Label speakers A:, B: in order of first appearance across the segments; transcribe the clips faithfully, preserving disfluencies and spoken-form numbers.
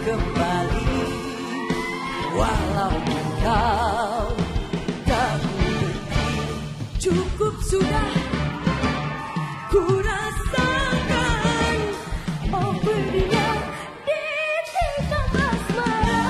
A: kembali, walaupun kau tak mengerti. Cukup sudah ku rasakan, oh pedihnya di tikam asmara.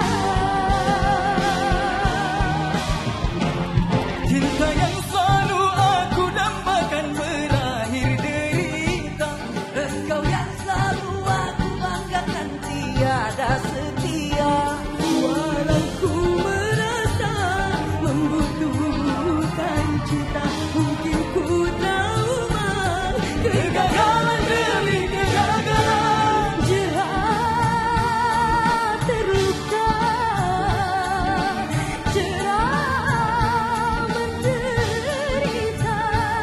A: Cinta yang selalu aku dambakan berakhir derita. Engkau yang selalu aku banggakan tiada setia. Walau ku merasa membutuhkan cinta, mungkin ku trauma kegagalan demi kegagalan. Jerat terluka, cerah menderita.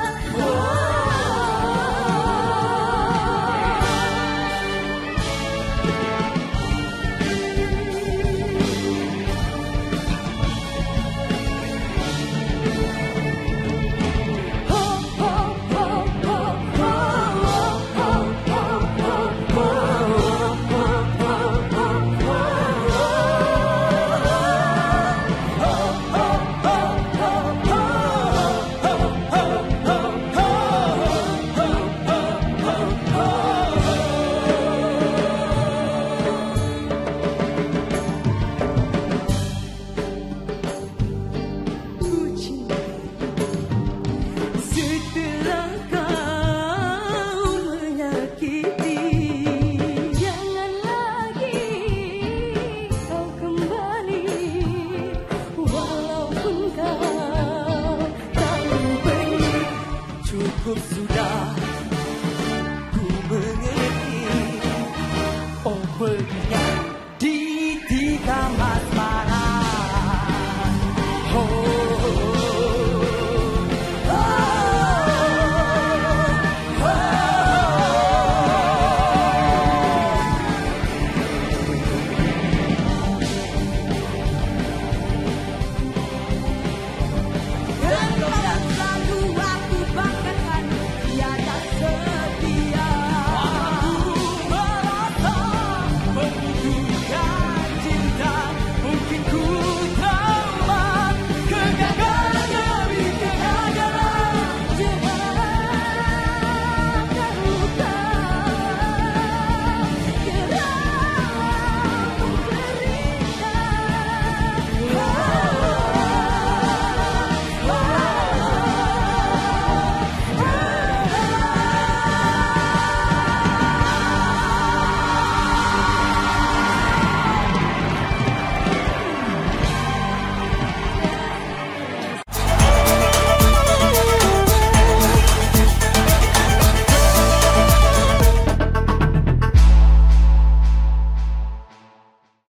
A: Setelah kau menyakiti, jangan lagi kau kembali. Walaupun kau tak pergi, cukup sudah ku mengerti. Oh pedihnya